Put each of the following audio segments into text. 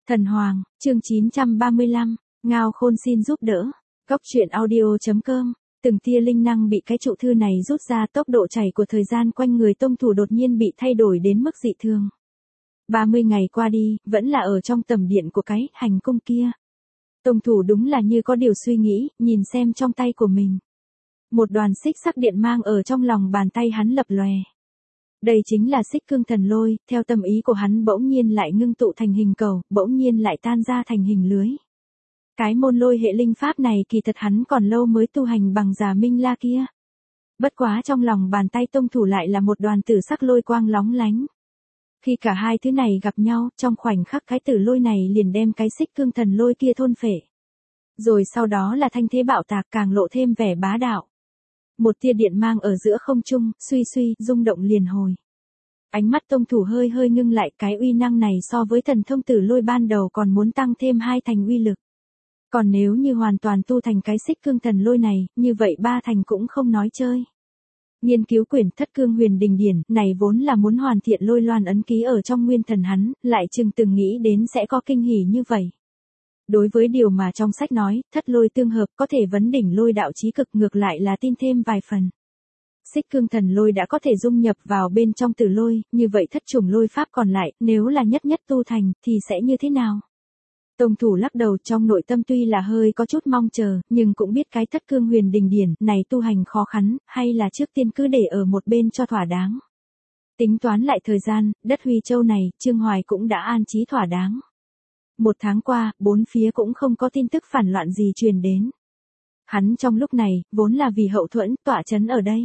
Thần Hoàng, chương 935, Ngao Khôn xin giúp đỡ. Góc truyện audio.com. Từng tia linh năng bị cái trụ thư này rút ra, tốc độ chảy của thời gian quanh người tông thủ đột nhiên bị thay đổi đến mức dị thường. 30 ngày qua đi, vẫn là ở trong tầm điện của cái hành cung kia. Tông thủ đúng là như có điều suy nghĩ, nhìn xem trong tay của mình. Một đoàn xích sắc điện mang ở trong lòng bàn tay hắn lập lòe. Đây chính là xích cương thần lôi, theo tâm ý của hắn bỗng nhiên lại ngưng tụ thành hình cầu, bỗng nhiên lại tan ra thành hình lưới. Cái môn lôi hệ linh pháp này kỳ thật hắn còn lâu mới tu hành bằng Già Minh La kia. Bất quá trong lòng bàn tay tông thủ lại là một đoàn tử sắc lôi quang lóng lánh. Khi cả hai thứ này gặp nhau, trong khoảnh khắc cái tử lôi này liền đem cái xích cương thần lôi kia thôn phệ. Rồi sau đó là thanh thế bạo tạc càng lộ thêm vẻ bá đạo. Một tia điện mang ở giữa không trung, suy suy, rung động liền hồi. Ánh mắt tông thủ hơi hơi ngưng lại, cái uy năng này so với thần thông tử lôi ban đầu còn muốn tăng thêm 2 thành uy lực. Còn nếu như hoàn toàn tu thành cái xích cương thần lôi này, như vậy 3 thành cũng không nói chơi. Nghiên cứu quyển Thất Cương Huyền Đình Điển này vốn là muốn hoàn thiện lôi loan ấn ký ở trong nguyên thần hắn, lại chừng từng nghĩ đến sẽ có kinh hỉ như vậy. Đối với điều mà trong sách nói, thất lôi tương hợp có thể vấn đỉnh lôi đạo chí cực, ngược lại là tin thêm vài phần. Xích cương thần lôi đã có thể dung nhập vào bên trong tử lôi, như vậy thất trùng lôi pháp còn lại, nếu là nhất nhất tu thành, thì sẽ như thế nào? Tông thủ lắc đầu, trong nội tâm tuy là hơi có chút mong chờ, nhưng cũng biết cái Thất Cương Huyền Đình Điển này tu hành khó khăn, hay là trước tiên cứ để ở một bên cho thỏa đáng. Tính toán lại thời gian, đất Huy Châu này, Trương Hoài cũng đã an trí thỏa đáng. 1 tháng qua, 4 phía cũng không có tin tức phản loạn gì truyền đến. Hắn trong lúc này, vốn là vì hậu thuẫn, tọa chấn ở đây.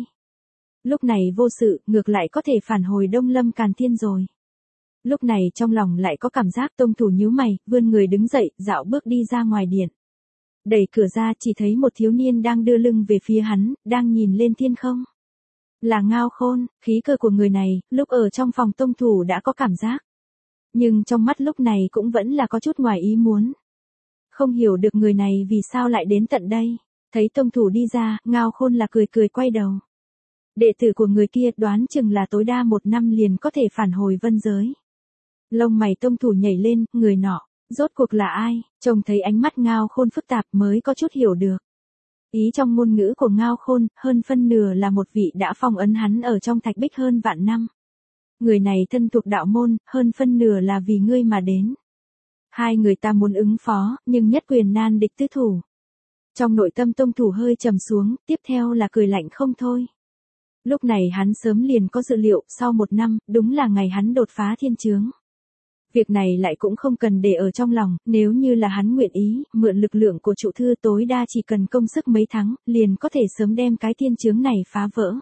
Lúc này vô sự, ngược lại có thể phản hồi Đông Lâm Càn Thiên rồi. Lúc này trong lòng lại có cảm giác tông thủ nhíu mày, vươn người đứng dậy, dạo bước đi ra ngoài điện. Đẩy cửa ra chỉ thấy một thiếu niên đang đưa lưng về phía hắn, đang nhìn lên thiên không. Là Ngao Khôn, khí cơ của người này, lúc ở trong phòng tông thủ đã có cảm giác. Nhưng trong mắt lúc này cũng vẫn là có chút ngoài ý muốn. Không hiểu được người này vì sao lại đến tận đây. Thấy tông thủ đi ra, Ngao Khôn là cười cười quay đầu. Đệ tử của người kia đoán chừng là tối đa 1 năm liền có thể phản hồi vân giới. Lông mày tông thủ nhảy lên, người nọ, rốt cuộc là ai? Trông thấy ánh mắt Ngao Khôn phức tạp mới có chút hiểu được. Ý trong ngôn ngữ của Ngao Khôn, hơn phân nửa là một vị đã phong ấn hắn ở trong thạch bích hơn vạn năm. Người này thân thuộc đạo môn, hơn phân nửa là vì ngươi mà đến. Hai người ta muốn ứng phó, nhưng nhất quyền nan địch tứ thủ. Trong nội tâm tông thủ hơi trầm xuống, tiếp theo là cười lạnh không thôi. Lúc này hắn sớm liền có dự liệu, sau 1 năm, đúng là ngày hắn đột phá thiên chướng. Việc này lại cũng không cần để ở trong lòng, nếu như là hắn nguyện ý, mượn lực lượng của trụ thư tối đa chỉ cần công sức mấy tháng, liền có thể sớm đem cái thiên chướng này phá vỡ.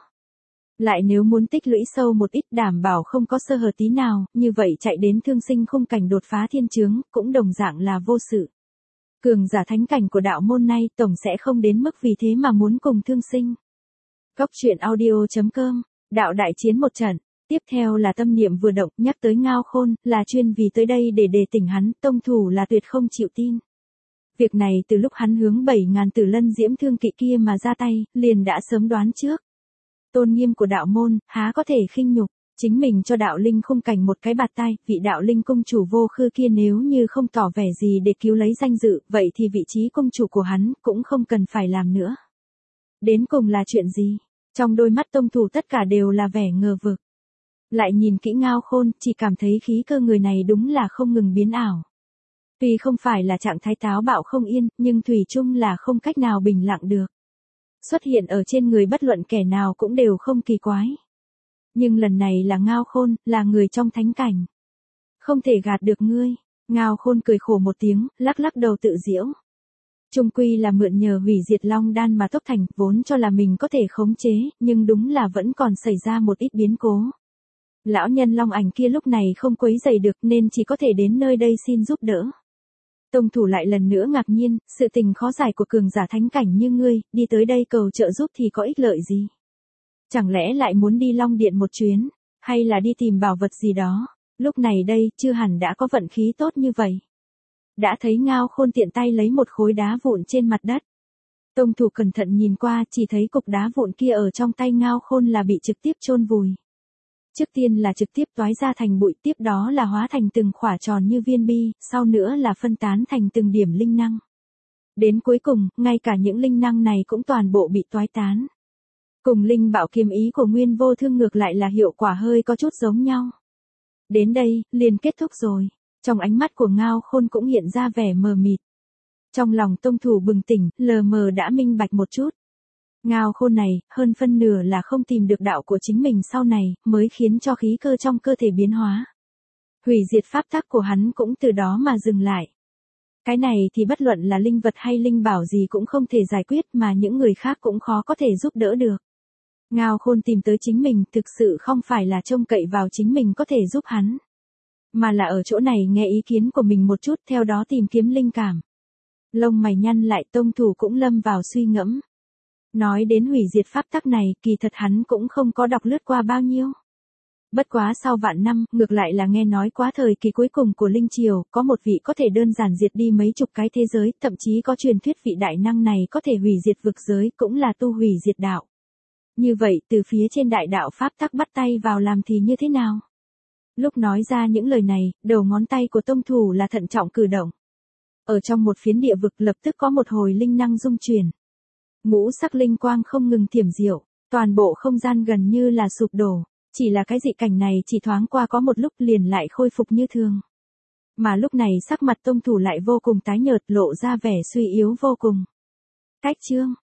Lại nếu muốn tích lũy sâu một ít, đảm bảo không có sơ hở tí nào, như vậy chạy đến thương sinh khung cảnh đột phá thiên chướng, cũng đồng dạng là vô sự. Cường giả thánh cảnh của đạo môn này tổng sẽ không đến mức vì thế mà muốn cùng thương sinh. Góc truyện audio.com, đạo đại chiến một trận. Tiếp theo là tâm niệm vừa động, nhắc tới Ngao Khôn, là chuyên vì tới đây để đề tỉnh hắn, tông thủ là tuyệt không chịu tin. Việc này từ lúc hắn hướng 7.000 Tử Lân Diễm Thương Kỵ kia mà ra tay, liền đã sớm đoán trước. Tôn nghiêm của đạo môn, há có thể khinh nhục, chính mình cho đạo linh khung cảnh một cái bạt tai, vị đạo linh cung chủ Vô Khư kia nếu như không tỏ vẻ gì để cứu lấy danh dự, vậy thì vị trí cung chủ của hắn, cũng không cần phải làm nữa. Đến cùng là chuyện gì? Trong đôi mắt tông thủ tất cả đều là vẻ ngờ vực. Lại nhìn kỹ Ngao Khôn, chỉ cảm thấy khí cơ người này đúng là không ngừng biến ảo. Tuy không phải là trạng thái táo bạo không yên, nhưng thủy chung là không cách nào bình lặng được. Xuất hiện ở trên người bất luận kẻ nào cũng đều không kỳ quái. Nhưng lần này là Ngao Khôn, là người trong thánh cảnh. Không thể gạt được ngươi. Ngao Khôn cười khổ một tiếng, lắc lắc đầu tự giễu. Chung quy là mượn nhờ hủy diệt long đan mà tốc thành, vốn cho là mình có thể khống chế, nhưng đúng là vẫn còn xảy ra một ít biến cố. Lão nhân long ảnh kia lúc này không quấy rầy được nên chỉ có thể đến nơi đây xin giúp đỡ. Tông thủ lại lần nữa ngạc nhiên, sự tình khó giải của cường giả thánh cảnh như ngươi, đi tới đây cầu trợ giúp thì có ích lợi gì? Chẳng lẽ lại muốn đi Long Điện một chuyến, hay là đi tìm bảo vật gì đó? Lúc này đây, chưa hẳn đã có vận khí tốt như vậy. Đã thấy Ngao Khôn tiện tay lấy một khối đá vụn trên mặt đất. Tông thủ cẩn thận nhìn qua, chỉ thấy cục đá vụn kia ở trong tay Ngao Khôn là bị trực tiếp chôn vùi. Trước tiên là trực tiếp toái ra thành bụi, tiếp đó là hóa thành từng khỏa tròn như viên bi, sau nữa là phân tán thành từng điểm linh năng. Đến cuối cùng, ngay cả những linh năng này cũng toàn bộ bị toái tán. Cùng linh bảo kiếm ý của Nguyên Vô Thương ngược lại là hiệu quả hơi có chút giống nhau. Đến đây, liền kết thúc rồi. Trong ánh mắt của Ngao Khôn cũng hiện ra vẻ mờ mịt. Trong lòng tông thủ bừng tỉnh, lờ mờ đã minh bạch một chút. Ngao Khôn này, hơn phân nửa là không tìm được đạo của chính mình sau này, mới khiến cho khí cơ trong cơ thể biến hóa. Hủy diệt pháp tắc của hắn cũng từ đó mà dừng lại. Cái này thì bất luận là linh vật hay linh bảo gì cũng không thể giải quyết, mà những người khác cũng khó có thể giúp đỡ được. Ngao Khôn tìm tới chính mình thực sự không phải là trông cậy vào chính mình có thể giúp hắn. Mà là ở chỗ này nghe ý kiến của mình một chút, theo đó tìm kiếm linh cảm. Lông mày nhăn lại, tông thủ cũng lâm vào suy ngẫm. Nói đến hủy diệt pháp tắc này, kỳ thật hắn cũng không có đọc lướt qua bao nhiêu. Bất quá sau vạn năm, ngược lại là nghe nói quá thời kỳ cuối cùng của Linh Triều, có một vị có thể đơn giản diệt đi mấy chục cái thế giới, thậm chí có truyền thuyết vị đại năng này có thể hủy diệt vực giới, cũng là tu hủy diệt đạo. Như vậy, từ phía trên đại đạo pháp tắc bắt tay vào làm thì như thế nào? Lúc nói ra những lời này, đầu ngón tay của tông thủ là thận trọng cử động. Ở trong một phiến địa vực lập tức có một hồi linh năng dung chuyển. Ngũ sắc linh quang không ngừng thiểm diệu, toàn bộ không gian gần như là sụp đổ. Chỉ là cái dị cảnh này chỉ thoáng qua có một lúc liền lại khôi phục như thường. Mà lúc này sắc mặt tông thủ lại vô cùng tái nhợt, lộ ra vẻ suy yếu vô cùng. Cách chương